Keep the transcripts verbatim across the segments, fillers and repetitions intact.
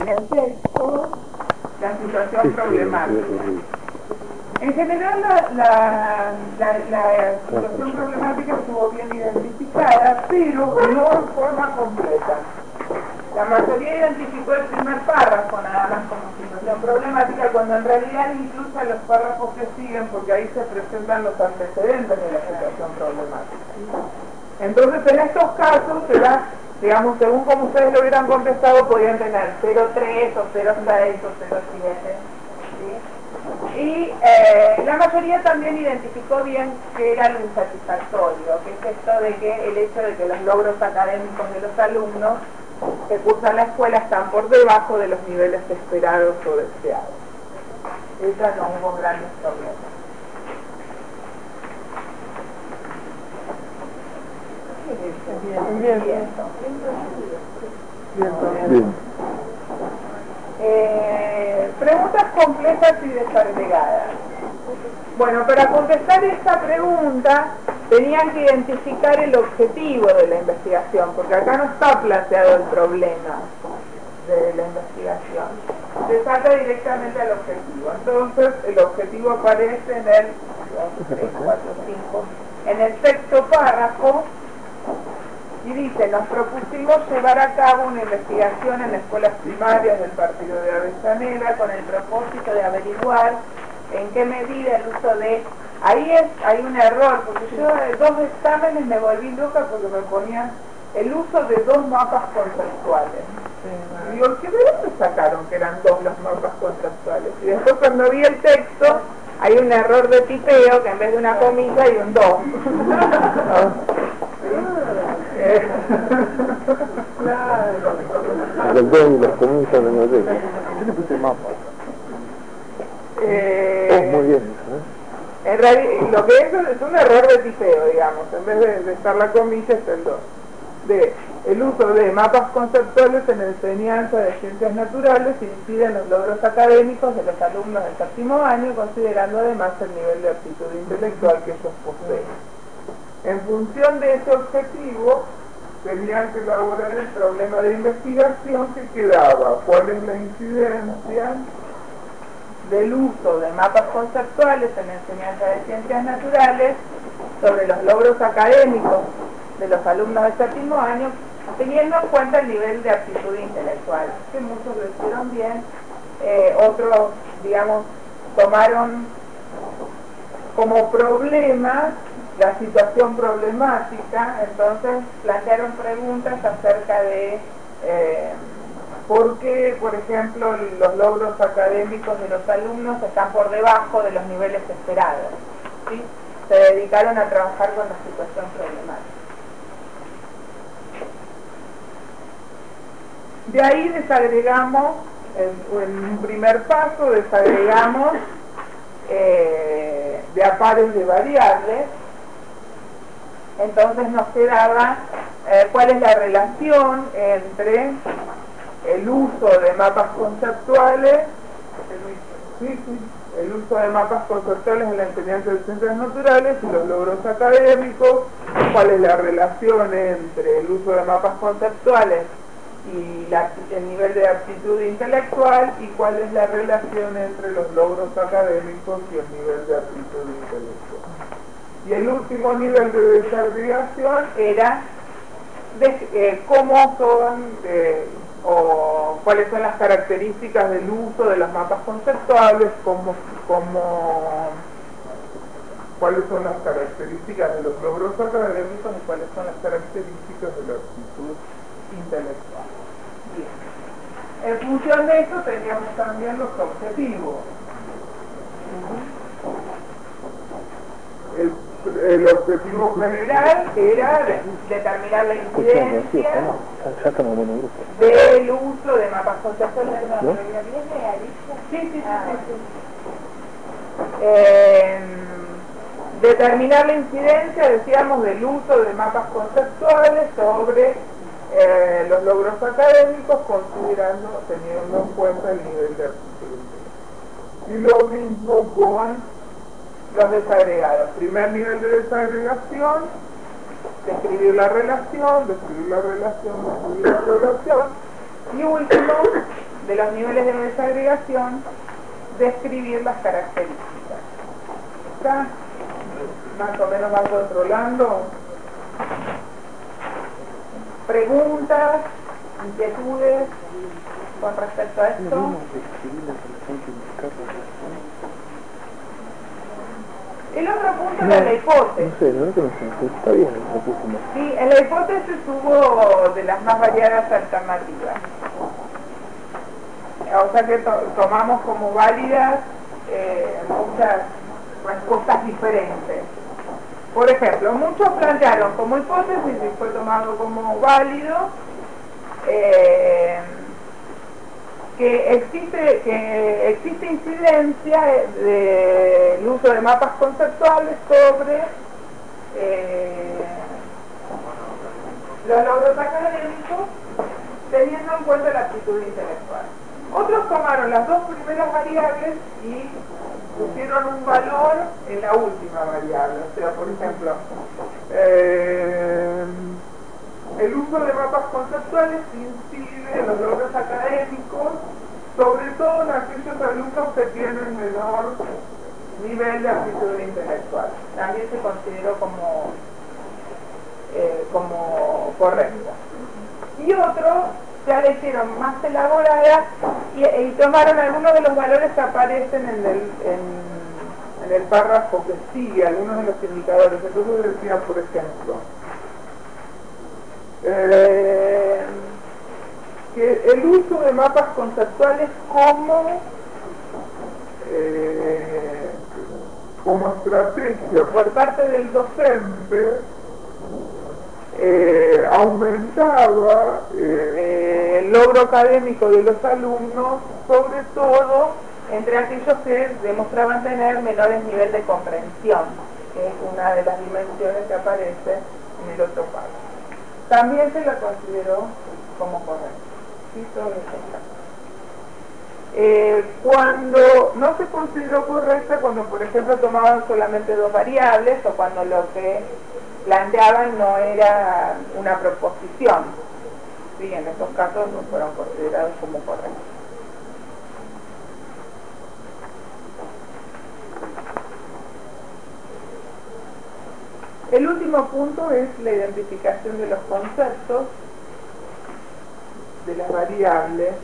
en el texto la situación problemática. En general la, la, la, la situación problemática estuvo bien identificada, pero no en forma completa. La mayoría identificó el primer párrafo nada más como situación problemática, cuando en realidad incluso los párrafos que siguen, porque ahí se presentan los antecedentes de la situación problemática. Entonces en estos casos será, digamos, según como ustedes lo hubieran contestado, podían tener cero tres o cero seis o cero siete, ¿sí? Y eh, la mayoría también identificó bien que era lo insatisfactorio, que es esto de que el hecho de que los logros académicos de los alumnos que cursan la escuela están por debajo de los niveles esperados o deseados. Esa no hubo grandes problemas. Bien, bien, bien. bien. Eh, preguntas complejas y desagregadas. Bueno, para contestar esta pregunta tenían que identificar el objetivo de la investigación, porque acá no está planteado el problema de la investigación. Se salta directamente al objetivo. Entonces, el objetivo aparece en el dos, tres, cuatro, cinco, en el sexto párrafo y dice: nos propusimos llevar a cabo una investigación en escuelas primarias del partido de Avellaneda con el propósito de averiguar en qué medida el uso de... Ahí es, hay un error, porque yo de dos exámenes me volví loca porque me ponían el uso de dos mapas conceptuales. Y digo, ¿qué de dónde sacaron que eran dos los mapas conceptuales? Y después cuando vi el texto, hay un error de tipeo que en vez de una comilla hay un dos. Claro. Los dos y las comillas de la regla. Yo le puse el mapa. Eh, oh, muy bien, ¿eh? En realidad, lo que es es un error de tipeo, digamos. En vez de, de estar la comilla, está el dos. De el uso de mapas conceptuales en la enseñanza de ciencias naturales incide en los logros académicos de los alumnos del séptimo año, considerando además el nivel de aptitud intelectual que ellos poseen. En función de ese objetivo, tenían que elaborar el problema de investigación que quedaba. ¿Cuál es la incidencia del uso de mapas conceptuales en la enseñanza de ciencias naturales sobre los logros académicos de los alumnos del séptimo año, teniendo en cuenta el nivel de aptitud intelectual? Que muchos lo hicieron bien, eh, otros, digamos, tomaron como problema la situación problemática, entonces plantearon preguntas acerca de eh, por qué, por ejemplo, los logros académicos de los alumnos están por debajo de los niveles esperados, ¿sí? Se dedicaron a trabajar con la situación problemática. De ahí desagregamos, en, en un primer paso, desagregamos eh, de a pares de variables. Entonces nos quedaba eh, cuál es la relación entre el uso de mapas conceptuales, el, sí, sí, el uso de mapas conceptuales en la enseñanza de ciencias naturales y los logros académicos, cuál es la relación entre el uso de mapas conceptuales y la, el nivel de aptitud intelectual, y cuál es la relación entre los logros académicos y el nivel de aptitud intelectual. Y el último nivel de desagregación era de, eh, cómo son eh, o cuáles son las características del uso de los mapas conceptuales, cómo, cómo, cuáles son las características de los logros académicos y cuáles son las características de la aptitud intelectual. Bien. En función de esto teníamos también los objetivos. El, el objetivo general era determinar la incidencia del uso de mapas conceptuales. ¿No? Sí, sí, sí, sí, sí. Eh, determinar la incidencia, decíamos, del uso de mapas conceptuales sobre eh, los logros académicos, considerando, teniendo en cuenta el nivel de aptitud. Y lo mismo con los desagregados. Primer nivel de desagregación, describir la relación, describir la relación, describir la relación. Y último, de los niveles de desagregación, describir las características. ¿Está? Más o menos va controlando. Preguntas, inquietudes con respecto a esto. El otro punto No, era la hipótesis. No sé, no, no sé, está bien lo pusimos. Sí, en la hipótesis hubo de las más variadas alternativas. O sea que to tomamos como válidas eh, muchas respuestas diferentes. Por ejemplo, muchos plantearon como hipótesis y fue tomado como válido eh, que existe que existe incidencia del uso de mapas conceptuales sobre eh, los logros académicos, teniendo en cuenta la actitud intelectual. Otros tomaron las dos primeras variables y pusieron un valor en la última variable. O sea, por ejemplo, eh, el uso de mapas conceptuales incide en los logros académicos, sobre todo en aquellos alumnos que tienen menor nivel de aptitud intelectual. También se consideró como, eh, como correcto. Y otros ya le hicieron más elaborada y, y tomaron algunos de los valores que aparecen en el, en, en el párrafo que sigue, algunos de los indicadores. Entonces decían, por ejemplo, eh, que el uso de mapas conceptuales como eh, como estrategia por parte del docente eh, aumentaba eh, el logro académico de los alumnos, sobre todo entre aquellos que demostraban tener menores niveles de comprensión, que es una de las dimensiones que aparece en el otro párrafo. También se la consideró como correcta. ¿Sí? Todo eso. Eh, cuando no se consideró correcta, cuando por ejemplo tomaban solamente dos variables o cuando lo que planteaban no era una proposición. Sí, en esos casos no fueron considerados como correctos. El último punto es la identificación de los conceptos, de las variables.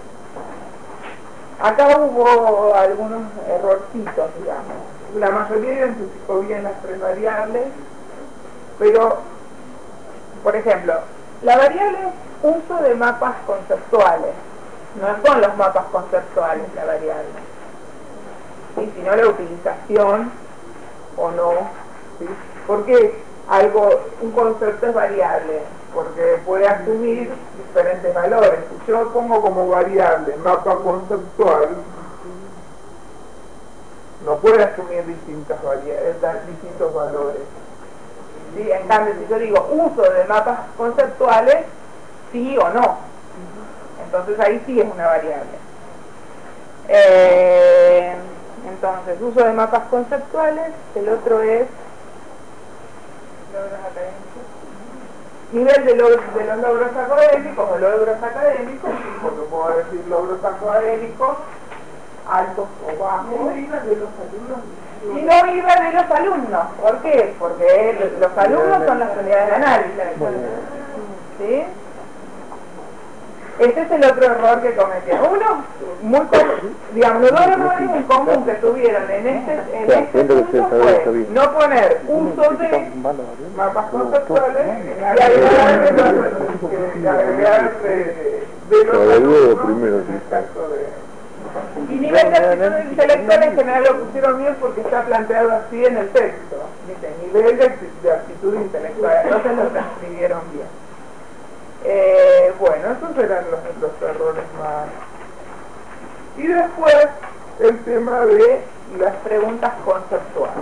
Acá hubo algunos errorcitos, digamos. La mayoría identificó bien las tres variables, pero, por ejemplo, la variable uso de mapas conceptuales. No son los mapas conceptuales la variable, ¿sí? Sino la utilización o no. ¿Sí? ¿Por qué algo, un concepto es variable? Porque puede asumir diferentes valores. Si yo pongo como variable mapa conceptual, no puede asumir distintas variables, distintos valores. ¿Sí? En cambio, si yo digo uso de mapas conceptuales, sí o no, entonces ahí sí es una variable. Eh, entonces, uso de mapas conceptuales, el otro es logros académicos. Nivel de, log de los logros académicos o logros académicos, porque puedo decir logros académicos altos o bajos. No iba de los alumnos. Y no iba de los alumnos. ¿Por qué? Porque los alumnos son las unidades de análisis. ¿Sí? Ese es el otro error que cometieron. Uno, muy común, digamos, los dos errores en común que tuvieron en este, en este punto fue no poner uso de mapas conceptuales y agregar de los alumnos en el caso de... Y nivel de aptitud intelectual en general lo pusieron bien porque está planteado así en el texto. Dice, nivel de, de aptitud intelectual, entonces lo transcribieron bien. Eh, bueno, esos eran los, los errores más. Y después el tema de las preguntas conceptuales.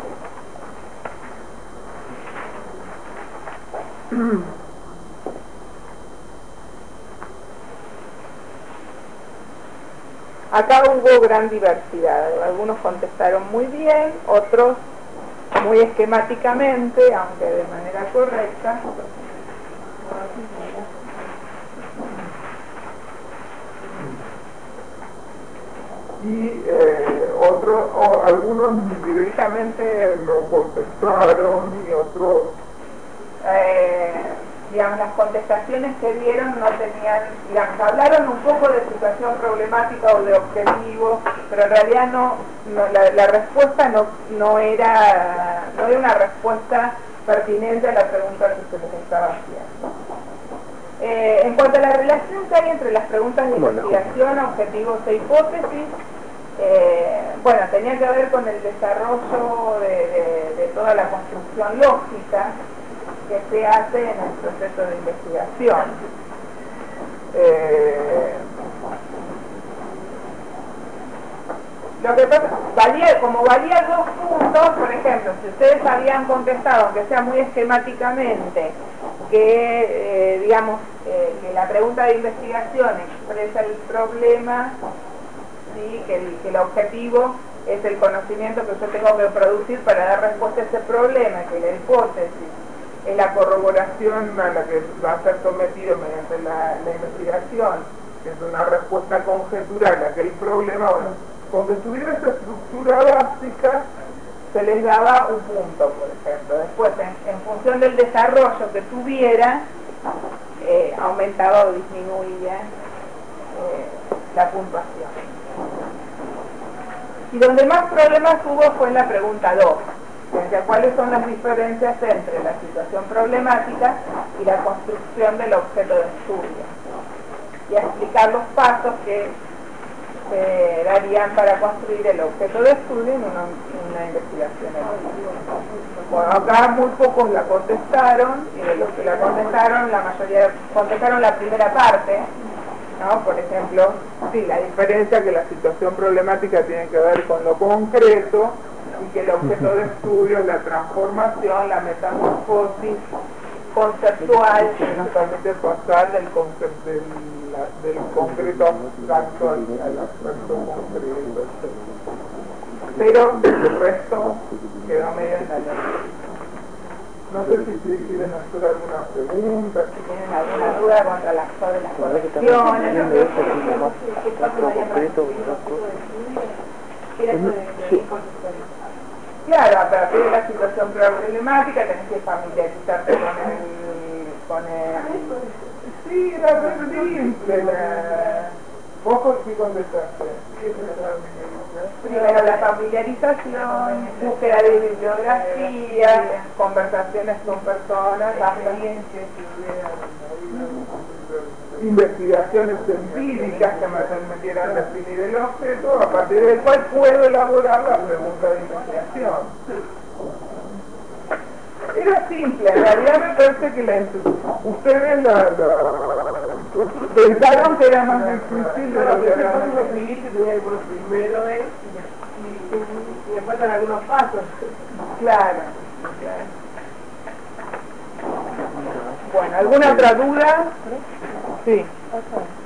Acá hubo gran diversidad, algunos contestaron muy bien, otros muy esquemáticamente, aunque de manera correcta. y eh, otros, o algunos directamente no contestaron y otros, eh, digamos, las contestaciones que dieron no tenían, digamos, hablaron un poco de situación problemática o de objetivo, pero en realidad no, no la, la respuesta no, no era no era una respuesta pertinente a la pregunta que se les estaba haciendo. Eh, en cuanto a la relación que hay entre las preguntas de investigación, objetivos e hipótesis, eh, bueno, tenía que ver con el desarrollo de, de, de toda la construcción lógica que se hace en el proceso de investigación. Eh, lo que pasa, valía, como valía dos puntos, por ejemplo, si ustedes habían contestado, aunque sea muy esquemáticamente, que, eh, digamos, eh, que la pregunta de investigación expresa el problema, ¿sí? que, el, que el objetivo es el conocimiento que yo tengo que producir para dar respuesta a ese problema, que la hipótesis es la corroboración a la que va a ser sometido mediante la, la investigación, que es una respuesta conjetural a aquel problema. Bueno, con que tuviera esa estructura básica, se les daba un punto, por ejemplo. Después, en, en función del desarrollo que tuviera, eh, aumentaba o disminuía eh, la puntuación. Y donde más problemas hubo fue en la pregunta dos, que es cuáles son las diferencias entre la situación problemática y la construcción del objeto de estudio, y a explicar los pasos que se darían para construir el objeto de estudio en una, en una investigación. Bueno, acá muy pocos la contestaron, y de los que la contestaron, la mayoría contestaron la primera parte, ¿no? Por ejemplo, sí, la diferencia que la situación problemática tiene que ver con lo concreto, y que el objeto de estudio es la transformación, la metamorfosis conceptual que nos permite pasar del, concepto, del, la, del concreto abstracto al, al abstracto concreto, etcétera. Pero el resto quedó medio en la ley. No sé si quieren hacer alguna pregunta, si tienen alguna duda contra las, sobre las correcciones. Claro, a partir de la situación problemática tenés que familiarizarte con el... con el... Sí, era re simple. La... ¿Vos qué contestaste? Primero la familiarización, búsqueda de bibliografía, conversaciones con personas, experiencias, investigaciones empíricas que me permitieran definir el objeto, a partir del cual puedo elaborar la pregunta de investigación. Era simple, en realidad me parece que la, ustedes la, la, pensaron que era más difícil de lo que realmente es. Que tenía que por primero es y, y me faltan algunos pasos. Claro, claro. Bueno, ¿alguna otra duda? Sí.